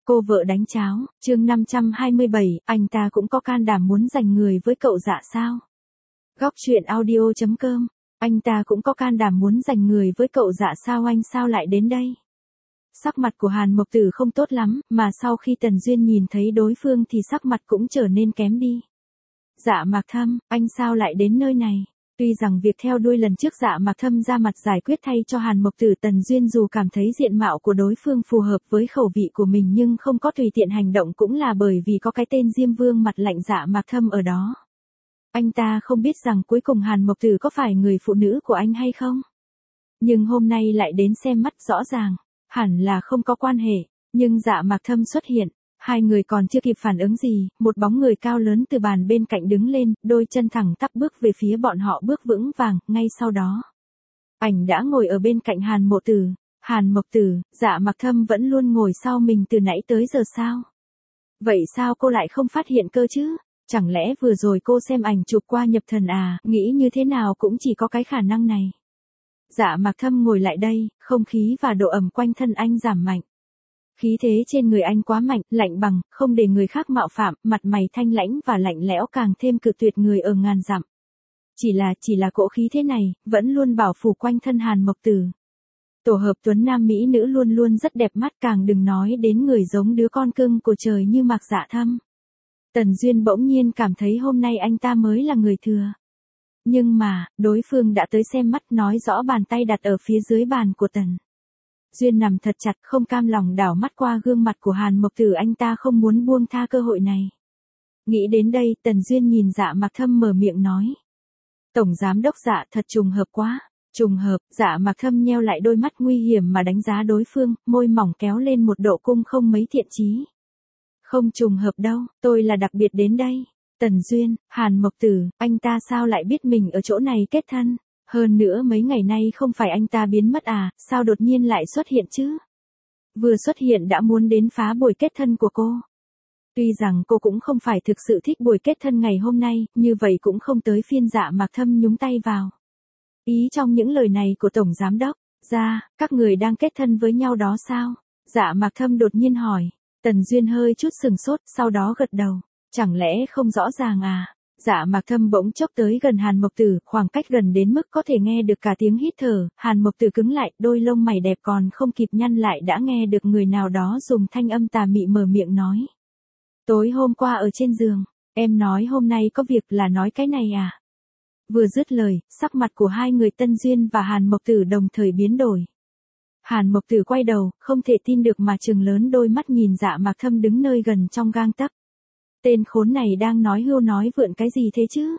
Cô vợ đánh cháo, chương 527, anh ta cũng có can đảm muốn giành người với cậu Dạ sao? Góc truyện audio.com, anh ta cũng có can đảm muốn giành người với cậu Dạ sao, anh sao lại đến đây? Sắc mặt của Hàn Mộc Tử không tốt lắm, mà sau khi Tần Duyên nhìn thấy đối phương thì sắc mặt cũng trở nên kém đi. Dạ Mạc Thâm, anh sao lại đến nơi này? Tuy rằng việc theo đuôi lần trước Dạ Mạc Thâm ra mặt giải quyết thay cho Hàn Mộc Tử, Tần Duyên dù cảm thấy diện mạo của đối phương phù hợp với khẩu vị của mình nhưng không có tùy tiện hành động cũng là bởi vì có cái tên Diêm Vương mặt lạnh Dạ Mạc Thâm ở đó. Anh ta không biết rằng cuối cùng Hàn Mộc Tử có phải người phụ nữ của anh hay không? Nhưng hôm nay lại đến xem mắt, rõ ràng hẳn là không có quan hệ, nhưng Dạ Mạc Thâm xuất hiện. Hai người còn chưa kịp phản ứng gì, một bóng người cao lớn từ bàn bên cạnh đứng lên, đôi chân thẳng tắp bước về phía bọn họ, bước vững vàng. Ngay sau đó, ảnh đã ngồi ở bên cạnh Hàn Mộ Tử. Hàn Mộc Tử, Dạ Mạc Thâm vẫn luôn ngồi sau mình từ nãy tới giờ sao? Vậy sao cô lại không phát hiện cơ chứ? Chẳng lẽ vừa rồi cô xem ảnh chụp qua nhập thần à? Nghĩ như thế nào cũng chỉ có cái khả năng này. Dạ Mạc Thâm ngồi lại đây, không khí và độ ẩm quanh thân anh giảm mạnh. Khí thế trên người anh quá mạnh, lạnh bằng, không để người khác mạo phạm, mặt mày thanh lãnh và lạnh lẽo càng thêm cự tuyệt người ở ngàn dặm. Chỉ là cỗ khí thế này, vẫn luôn bảo phủ quanh thân Hàn Mộc Tử. Tổ hợp tuấn nam mỹ nữ luôn luôn rất đẹp mắt, càng đừng nói đến người giống đứa con cưng của trời như Mạc Dạ Thâm. Tần Duyên bỗng nhiên cảm thấy hôm nay anh ta mới là người thừa. Nhưng mà, đối phương đã tới xem mắt, nói rõ bàn tay đặt ở phía dưới bàn của Tần Duyên nằm thật chặt, không cam lòng đảo mắt qua gương mặt của Hàn Mộc Tử, anh ta không muốn buông tha cơ hội này. Nghĩ đến đây, Tần Duyên nhìn Dạ Mạc Thâm mở miệng nói. Tổng giám đốc Dạ, thật trùng hợp quá. Trùng hợp? Dạ Mạc Thâm nheo lại đôi mắt nguy hiểm mà đánh giá đối phương, môi mỏng kéo lên một độ cung không mấy thiện chí. Không trùng hợp đâu, tôi là đặc biệt đến đây. Tần Duyên, Hàn Mộc Tử, anh ta sao lại biết mình ở chỗ này kết thân? Hơn nữa mấy ngày nay không phải anh ta biến mất à, sao đột nhiên lại xuất hiện chứ? Vừa xuất hiện đã muốn đến phá buổi kết thân của cô. Tuy rằng cô cũng không phải thực sự thích buổi kết thân ngày hôm nay, như vậy cũng không tới phiên Dạ Mạc Thâm nhúng tay vào. Ý trong những lời này của Tổng Giám Đốc, các người đang kết thân với nhau đó sao? Dạ Mạc Thâm đột nhiên hỏi. Tần Duyên hơi chút sừng sốt, sau đó gật đầu. Chẳng lẽ không rõ ràng à? Dạ Mạc Thâm bỗng chốc tới gần Hàn Mộc Tử, khoảng cách gần đến mức có thể nghe được cả tiếng hít thở. Hàn Mộc Tử cứng lại, đôi lông mày đẹp còn không kịp nhăn lại đã nghe được người nào đó dùng thanh âm tà mị mở miệng nói. Tối hôm qua ở trên giường, em nói hôm nay có việc là nói cái này à? Vừa dứt lời, sắc mặt của hai người Tần Duyên và Hàn Mộc Tử đồng thời biến đổi. Hàn Mộc Tử quay đầu, không thể tin được mà trừng lớn đôi mắt nhìn Dạ Mạc Thâm đứng nơi gần trong gang tấc. Tên khốn này đang nói hưu nói vượn cái gì thế chứ?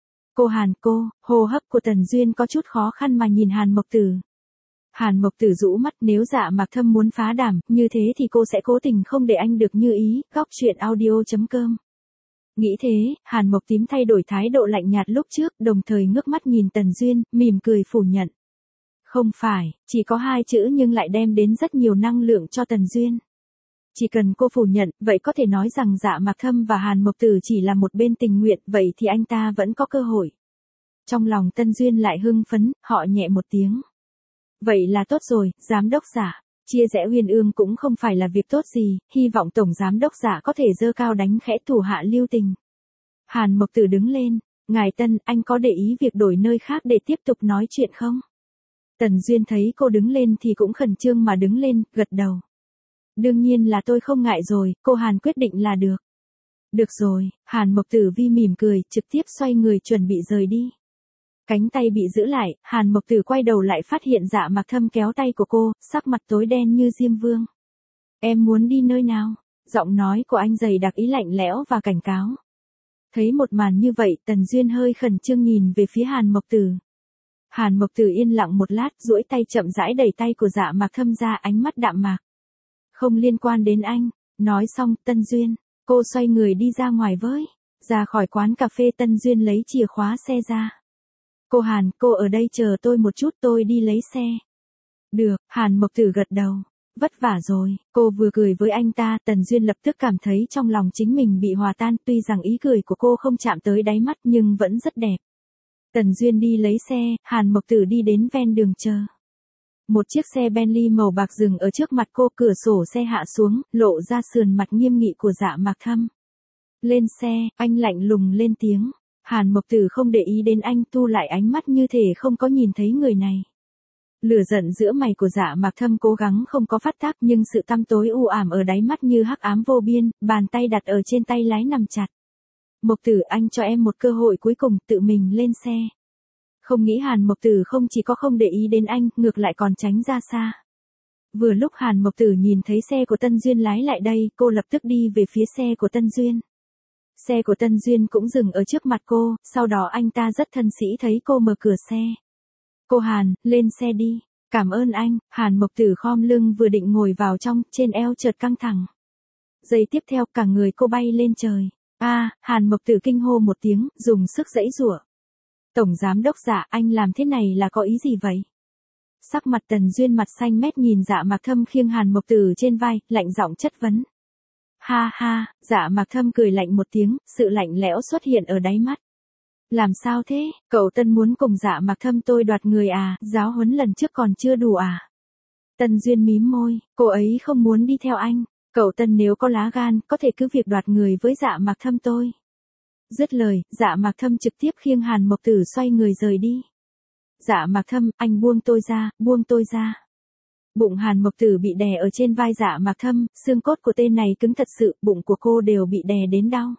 Hô hấp của Tần Duyên có chút khó khăn mà nhìn Hàn Mộc Tử. Hàn Mộc Tử rũ mắt, nếu Dạ Mạc Thâm muốn phá đảm, như thế thì cô sẽ cố tình không để anh được như ý. Góc truyện audio.com. Nghĩ thế, Hàn Mộc Tím thay đổi thái độ lạnh nhạt lúc trước, đồng thời ngước mắt nhìn Tần Duyên, mỉm cười phủ nhận. Không phải, chỉ có hai chữ nhưng lại đem đến rất nhiều năng lượng cho Tần Duyên. Chỉ cần cô phủ nhận, vậy có thể nói rằng Dạ Mạc Thâm và Hàn Mộc Tử chỉ là một bên tình nguyện, vậy thì anh ta vẫn có cơ hội. Trong lòng Tần Duyên lại hưng phấn, họ nhẹ một tiếng. Vậy là tốt rồi, Giám đốc Dạ. Chia rẽ Uyên Ương cũng không phải là việc tốt gì, hy vọng Tổng Giám đốc Dạ có thể giơ cao đánh khẽ thủ hạ lưu tình. Hàn Mộc Tử đứng lên. Ngài Tân, anh có để ý việc đổi nơi khác để tiếp tục nói chuyện không? Tần Duyên thấy cô đứng lên thì cũng khẩn trương mà đứng lên, gật đầu. Đương nhiên là tôi không ngại rồi, cô Hàn quyết định là được. Được rồi, Hàn Mộc Tử vi mỉm cười, trực tiếp xoay người chuẩn bị rời đi. Cánh tay bị giữ lại, Hàn Mộc Tử quay đầu lại phát hiện Dạ Mạc Thâm kéo tay của cô, sắc mặt tối đen như Diêm Vương. Em muốn đi nơi nào? Giọng nói của anh dày đặc ý lạnh lẽo và cảnh cáo. Thấy một màn như vậy, Tần Duyên hơi khẩn trương nhìn về phía Hàn Mộc Tử. Hàn Mộc Tử yên lặng một lát, duỗi tay chậm rãi đẩy tay của Dạ Mạc Thâm ra, ánh mắt đạm mạc. Không liên quan đến anh. Nói xong, Tần Duyên, cô xoay người đi ra ngoài với. Ra khỏi quán cà phê, Tần Duyên lấy chìa khóa xe ra. Cô Hàn, cô ở đây chờ tôi một chút, tôi đi lấy xe. Được, Hàn Mộc Tử gật đầu. Vất vả rồi, cô vừa cười với anh ta, Tần Duyên lập tức cảm thấy trong lòng chính mình bị hòa tan, tuy rằng ý cười của cô không chạm tới đáy mắt nhưng vẫn rất đẹp. Tần Duyên đi lấy xe, Hàn Mộc Tử đi đến ven đường chờ. Một chiếc xe Bentley màu bạc dừng ở trước mặt cô, cửa sổ xe hạ xuống, lộ ra sườn mặt nghiêm nghị của Dạ Mạc Thâm. Lên xe, anh lạnh lùng lên tiếng. Hàn Mộc Tử không để ý đến anh, thu lại ánh mắt như thể không có nhìn thấy người này. Lửa giận giữa mày của Dạ Mạc Thâm cố gắng không có phát tác, nhưng sự tăm tối u ảm ở đáy mắt như hắc ám vô biên, bàn tay đặt ở trên tay lái nằm chặt. Mộc Tử, anh cho em một cơ hội cuối cùng, tự mình lên xe. Không nghĩ Hàn Mộc Tử không chỉ có không để ý đến anh, ngược lại còn tránh ra xa. Vừa lúc Hàn Mộc Tử nhìn thấy xe của Tân Duyên lái lại đây, cô lập tức đi về phía xe của Tân Duyên. Xe của Tân Duyên cũng dừng ở trước mặt cô, sau đó anh ta rất thân sĩ thấy cô mở cửa xe. Cô Hàn, lên xe đi. Cảm ơn anh. Hàn Mộc Tử khom lưng vừa định ngồi vào trong, trên eo chợt căng thẳng. Giây tiếp theo, cả người cô bay lên trời. Hàn Mộc Tử kinh hô một tiếng, dùng sức giãy giụa. Tổng giám đốc Dạ, anh làm thế này là có ý gì vậy? Sắc mặt Tần Duyên mặt xanh mét nhìn Dạ Mạc Thâm khiêng Hàn Mộc Tử trên vai, lạnh giọng chất vấn. Ha ha, Dạ Mạc Thâm cười lạnh một tiếng, sự lạnh lẽo xuất hiện ở đáy mắt. Làm sao thế, cậu Tân muốn cùng Dạ Mạc Thâm tôi đoạt người à, giáo huấn lần trước còn chưa đủ à? Tần Duyên mím môi, cô ấy không muốn đi theo anh. Cậu Tân nếu có lá gan, có thể cứ việc đoạt người với Dạ Mạc Thâm tôi. Dứt lời, Dạ Mạc Thâm trực tiếp khiêng Hàn Mộc Tử xoay người rời đi. Dạ Mạc Thâm, anh buông tôi ra, buông tôi ra. Bụng Hàn Mộc Tử bị đè ở trên vai Dạ Mạc Thâm, xương cốt của tên này cứng thật sự, bụng của cô đều bị đè đến đau.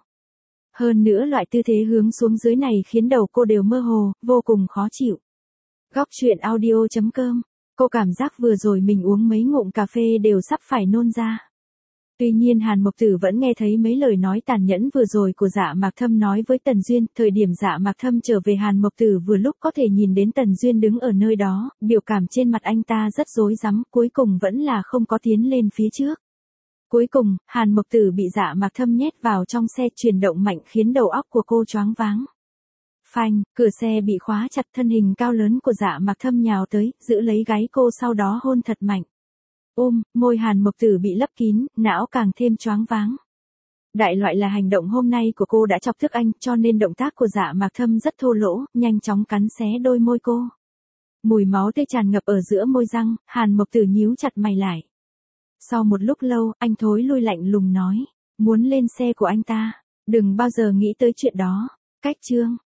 Hơn nữa loại tư thế hướng xuống dưới này khiến đầu cô đều mơ hồ, vô cùng khó chịu. Góc truyện audio.com. Cô cảm giác vừa rồi mình uống mấy ngụm cà phê đều sắp phải nôn ra. Tuy nhiên Hàn Mộc Tử vẫn nghe thấy mấy lời nói tàn nhẫn vừa rồi của Dạ Mạc Thâm nói với Tần Duyên, thời điểm Dạ Mạc Thâm trở về Hàn Mộc Tử vừa lúc có thể nhìn đến Tần Duyên đứng ở nơi đó, biểu cảm trên mặt anh ta rất rối rắm, cuối cùng vẫn là không có tiến lên phía trước. Cuối cùng, Hàn Mộc Tử bị Dạ Mạc Thâm nhét vào trong xe, chuyển động mạnh khiến đầu óc của cô choáng váng. Phanh, cửa xe bị khóa chặt, thân hình cao lớn của Dạ Mạc Thâm nhào tới, giữ lấy gáy cô sau đó hôn thật mạnh. Môi Hàn Mộc Tử bị lấp kín, não càng thêm choáng váng. Đại loại là hành động hôm nay của cô đã chọc tức anh, cho nên động tác của Dạ Mạc Thâm rất thô lỗ, nhanh chóng cắn xé đôi môi cô. Mùi máu tươi tràn ngập ở giữa môi răng, Hàn Mộc Tử nhíu chặt mày lại. Sau một lúc lâu, anh thối lui lạnh lùng nói, muốn lên xe của anh ta, đừng bao giờ nghĩ tới chuyện đó. Cách chương